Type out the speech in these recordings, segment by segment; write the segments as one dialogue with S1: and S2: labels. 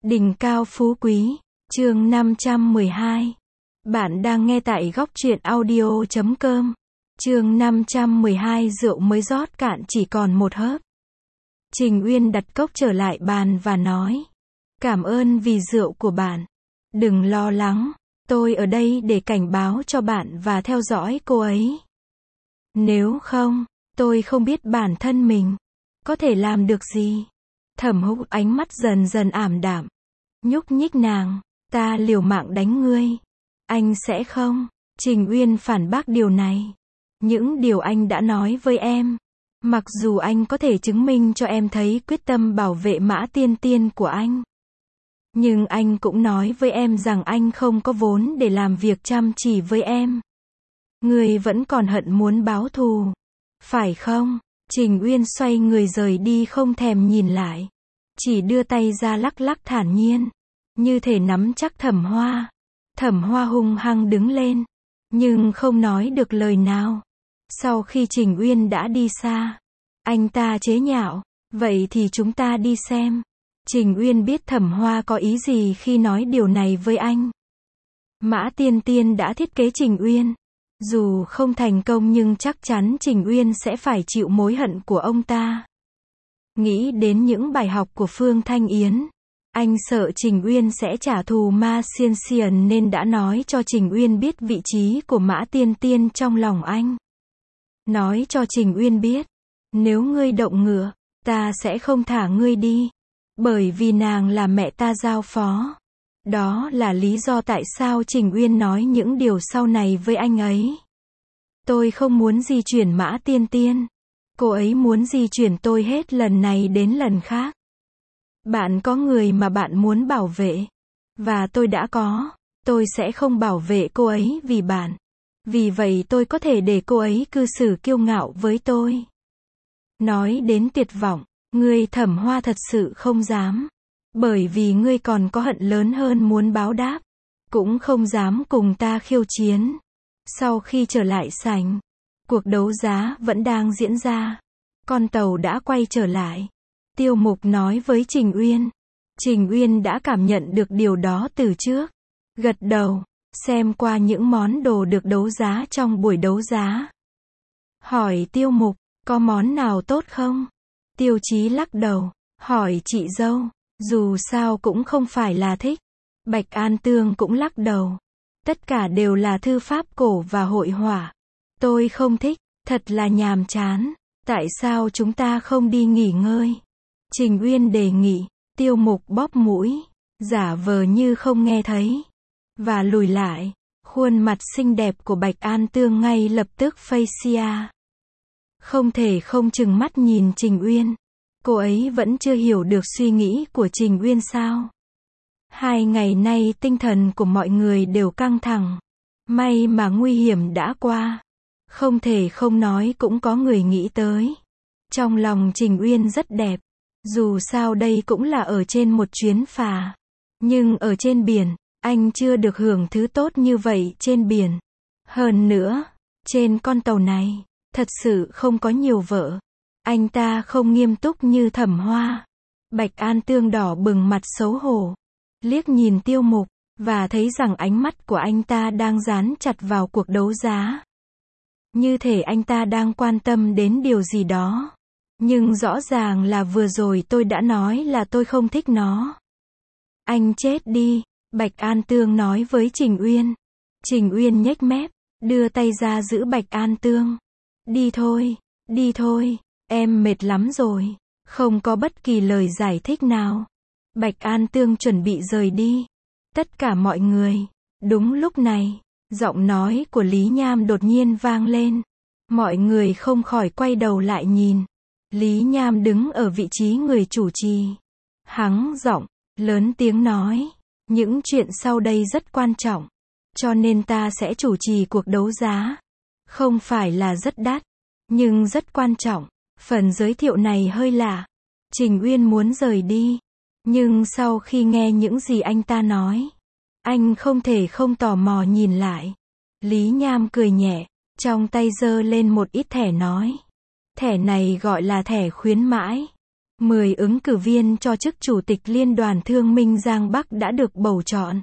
S1: Đỉnh cao phú quý, chương 512. Bạn đang nghe tại góc truyện audio.com. Chương 512 rượu mới rót cạn chỉ còn một hớp. Trình Uyên đặt cốc trở lại bàn và nói. Cảm ơn vì rượu của bạn. Đừng lo lắng, tôi ở đây để cảnh báo cho bạn và theo dõi cô ấy. Nếu không, tôi không biết bản thân mình có thể làm được gì. Thẩm Húc ánh mắt dần dần ảm đạm. Nhúc nhích nàng, ta liều mạng đánh ngươi. Anh sẽ không. Trình Uyên phản bác điều này. Những điều anh đã nói với em. Mặc dù anh có thể chứng minh cho em thấy quyết tâm bảo vệ Mã Tiên Tiên của anh. Nhưng anh cũng nói với em rằng anh không có vốn để làm việc chăm chỉ với em. Ngươi vẫn còn hận muốn báo thù. Phải không? Trình Uyên xoay người rời đi không thèm nhìn lại. Chỉ đưa tay ra lắc lắc thản nhiên. Như thể nắm chắc Thẩm Hoa. Thẩm Hoa hung hăng đứng lên. Nhưng không nói được lời nào. Sau khi Trình Uyên đã đi xa. Anh ta chế nhạo. Vậy thì chúng ta đi xem. Trình Uyên biết Thẩm Hoa có ý gì khi nói điều này với anh. Mã Tiên Tiên đã thiết kế Trình Uyên. Dù không thành công nhưng chắc chắn Trình Uyên sẽ phải chịu mối hận của ông ta. Nghĩ đến những bài học của Phương Thanh Yến. Anh sợ Trình Uyên sẽ trả thù Ma Xiên Xiển nên đã nói cho Trình Uyên biết vị trí của Mã Tiên Tiên trong lòng anh. Nói cho Trình Uyên biết. Nếu ngươi động ngựa, ta sẽ không thả ngươi đi. Bởi vì nàng là mẹ ta giao phó. Đó là lý do tại sao Trình Uyên nói những điều sau này với anh ấy. Tôi không muốn di chuyển Mã Tiên Tiên. Cô ấy muốn di chuyển tôi hết lần này đến lần khác. Bạn có người mà bạn muốn bảo vệ. Và tôi đã có. Tôi sẽ không bảo vệ cô ấy vì bạn. Vì vậy tôi có thể để cô ấy cư xử kiêu ngạo với tôi. Nói đến tuyệt vọng, ngươi Thẩm Hoa thật sự không dám. Bởi vì ngươi còn có hận lớn hơn muốn báo đáp. Cũng không dám cùng ta khiêu chiến. Sau khi trở lại sảnh, cuộc đấu giá vẫn đang diễn ra. Con tàu đã quay trở lại. Tiêu Mục nói với Trình Uyên. Trình Uyên đã cảm nhận được điều đó từ trước. Gật đầu, xem qua những món đồ được đấu giá trong buổi đấu giá. Hỏi Tiêu Mục, có món nào tốt không? Tiêu Chí lắc đầu, hỏi chị dâu, dù sao cũng không phải là thích. Bạch An Tương cũng lắc đầu. Tất cả đều là thư pháp cổ và hội họa. Tôi không thích, thật là nhàm chán. Tại sao chúng ta không đi nghỉ ngơi? Trình Uyên đề nghị. Tiêu Mục bóp mũi, giả vờ như không nghe thấy. Và lùi lại. Khuôn mặt xinh đẹp của Bạch An Tương ngay lập tức facia. Không thể không chừng mắt nhìn Trình Uyên. Cô ấy vẫn chưa hiểu được suy nghĩ của Trình Uyên sao? 2 ngày nay tinh thần của mọi người đều căng thẳng. May mà nguy hiểm đã qua. Không thể không nói cũng có người nghĩ tới. Trong lòng Trình Uyên rất đẹp. Dù sao đây cũng là ở trên một chuyến phà. Nhưng ở trên biển, anh chưa được hưởng thứ tốt như vậy trên biển. Hơn nữa, trên con tàu này, thật sự không có nhiều vợ. Anh ta không nghiêm túc như Thẩm Hoa. Bạch An Tương đỏ bừng mặt xấu hổ. Liếc nhìn Tiêu Mục, và thấy rằng ánh mắt của anh ta đang dán chặt vào cuộc đấu giá. Như thể anh ta đang quan tâm đến điều gì đó. Nhưng rõ ràng là vừa rồi tôi đã nói là tôi không thích nó. Anh chết đi, Bạch An Tương nói với Trình Uyên. Trình Uyên nhếch mép, đưa tay ra giữ Bạch An Tương. Đi thôi, em mệt lắm rồi. Không có bất kỳ lời giải thích nào. Bạch An Tương chuẩn bị rời đi. Tất cả mọi người. Đúng lúc này, giọng nói của Lý Nham đột nhiên vang lên. Mọi người không khỏi quay đầu lại nhìn. Lý Nham đứng ở vị trí người chủ trì. Hắng giọng, lớn tiếng nói. Những chuyện sau đây rất quan trọng. Cho nên ta sẽ chủ trì cuộc đấu giá. Không phải là rất đắt. Nhưng rất quan trọng. Phần giới thiệu này hơi lạ. Trình Uyên muốn rời đi. Nhưng sau khi nghe những gì anh ta nói, anh không thể không tò mò nhìn lại. Lý Nham cười nhẹ, trong tay giơ lên một ít thẻ nói. Thẻ này gọi là thẻ khuyến mãi. 10 ứng cử viên cho chức Chủ tịch Liên đoàn Thương minh Giang Bắc đã được bầu chọn.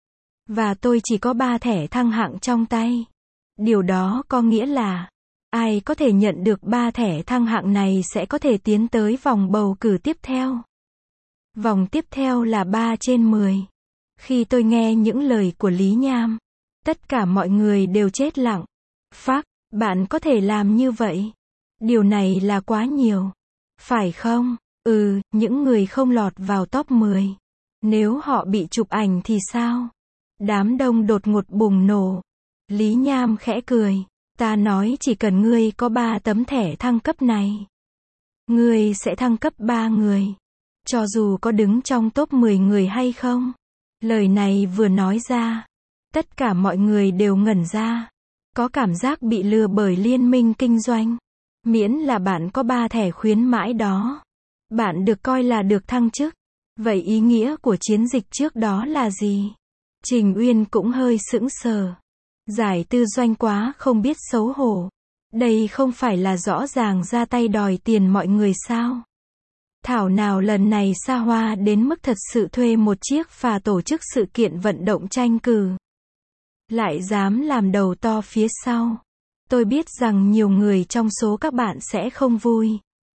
S1: Và tôi chỉ có 3 thẻ thăng hạng trong tay. Điều đó có nghĩa là, ai có thể nhận được 3 thẻ thăng hạng này sẽ có thể tiến tới vòng bầu cử tiếp theo. Vòng tiếp theo là 3 trên 10. Khi tôi nghe những lời của Lý Nham, tất cả mọi người đều chết lặng. Phác, bạn có thể làm như vậy. Điều này là quá nhiều. Phải không? Những người không lọt vào top 10. Nếu họ bị chụp ảnh thì sao? Đám đông đột ngột bùng nổ. Lý Nham khẽ cười. Ta nói chỉ cần ngươi có 3 tấm thẻ thăng cấp này, ngươi sẽ thăng cấp 3 người. Cho dù có đứng trong top 10 người hay không. Lời này vừa nói ra, tất cả mọi người đều ngẩn ra. Có cảm giác bị lừa bởi liên minh kinh doanh. Miễn là bạn có 3 thẻ khuyến mãi đó, bạn được coi là được thăng chức. Vậy ý nghĩa của chiến dịch trước đó là gì? Trình Uyên cũng hơi sững sờ. Giải tư doanh quá không biết xấu hổ. Đây không phải là rõ ràng ra tay đòi tiền mọi người sao? Thảo nào lần này xa hoa đến mức thật sự thuê một chiếc phà tổ chức sự kiện vận động tranh cử. Lại dám làm đầu to phía sau. Tôi biết rằng nhiều người trong số các bạn sẽ không vui.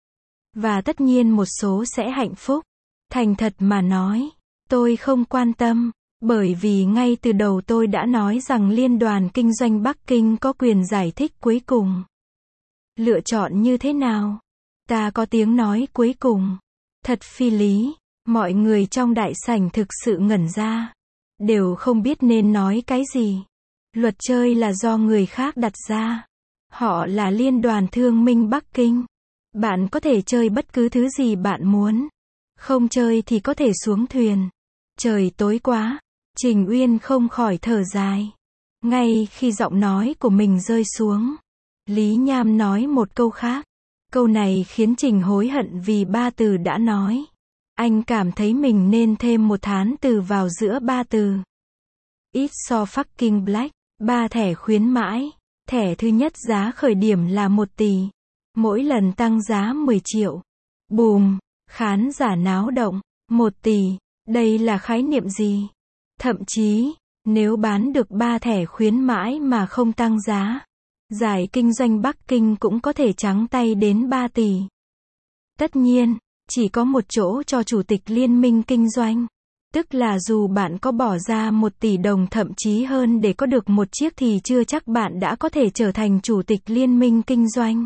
S1: Và tất nhiên một số sẽ hạnh phúc. Thành thật mà nói, tôi không quan tâm. Bởi vì ngay từ đầu tôi đã nói rằng Liên đoàn Kinh doanh Bắc Kinh có quyền giải thích cuối cùng. Lựa chọn như thế nào? Ta có tiếng nói cuối cùng. Thật phi lý. Mọi người trong đại sảnh thực sự ngẩn ra. Đều không biết nên nói cái gì. Luật chơi là do người khác đặt ra. Họ là Liên đoàn Thương minh Bắc Kinh. Bạn có thể chơi bất cứ thứ gì bạn muốn. Không chơi thì có thể xuống thuyền. Trời tối quá. Trình Uyên không khỏi thở dài. Ngay khi giọng nói của mình rơi xuống, Lý Nham nói một câu khác. Câu này khiến Trình hối hận vì 3 từ đã nói. Anh cảm thấy mình nên thêm một thán từ vào giữa 3 từ. It's so fucking black. 3 thẻ khuyến mãi. Thẻ thứ nhất giá khởi điểm là 1 tỷ. Mỗi lần tăng giá 10 triệu. Bùm, khán giả náo động. 1 tỷ, đây là khái niệm gì? Thậm chí, nếu bán được 3 thẻ khuyến mãi mà không tăng giá, giải kinh doanh Bắc Kinh cũng có thể trắng tay đến 3 tỷ. Tất nhiên, chỉ có một chỗ cho chủ tịch liên minh kinh doanh. Tức là dù bạn có bỏ ra 1 tỷ đồng thậm chí hơn để có được một chiếc thì chưa chắc bạn đã có thể trở thành chủ tịch liên minh kinh doanh.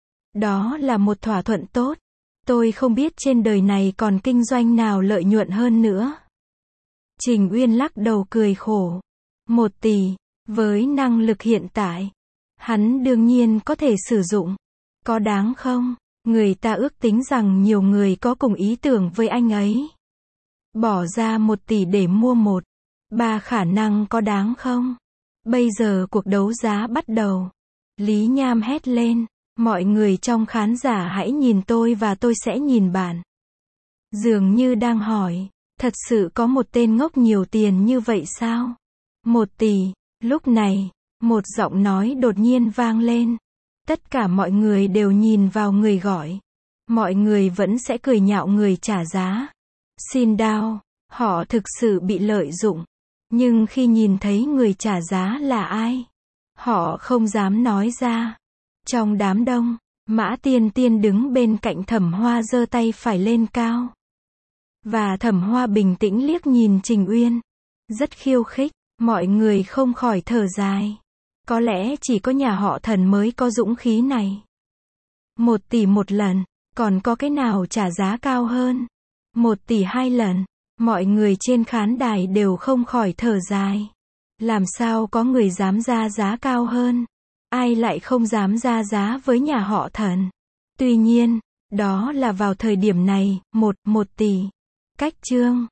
S1: Đó là một thỏa thuận tốt. Tôi không biết trên đời này còn kinh doanh nào lợi nhuận hơn nữa. Trình Uyên lắc đầu cười khổ. 1 tỷ, với năng lực hiện tại, hắn đương nhiên có thể sử dụng. Có đáng không? Người ta ước tính rằng nhiều người có cùng ý tưởng với anh ấy. Bỏ ra 1 tỷ để mua 1, 3 khả năng có đáng không? Bây giờ cuộc đấu giá bắt đầu. Lý Nham hét lên. Mọi người trong khán giả hãy nhìn tôi và tôi sẽ nhìn bạn. Dường như đang hỏi, thật sự có một tên ngốc nhiều tiền như vậy sao? 1 tỷ. Lúc này, một giọng nói đột nhiên vang lên. Tất cả mọi người đều nhìn vào người gọi. Mọi người vẫn sẽ cười nhạo người trả giá. Xin đao, họ thực sự bị lợi dụng. Nhưng khi nhìn thấy người trả giá là ai, họ không dám nói ra. Trong đám đông, Mã Tiên Tiên đứng bên cạnh Thẩm Hoa giơ tay phải lên cao. Và Thẩm Hoa bình tĩnh liếc nhìn Trình Uyên. Rất khiêu khích, mọi người không khỏi thở dài. Có lẽ chỉ có nhà họ Thần mới có dũng khí này. 1 tỷ 1 lần, còn có cái nào trả giá cao hơn? 1 tỷ 2 lần, mọi người trên khán đài đều không khỏi thở dài. Làm sao có người dám ra giá cao hơn? Ai lại không dám ra giá với nhà họ Thần? Tuy nhiên, đó là vào thời điểm này, 1 tỷ. Cách chương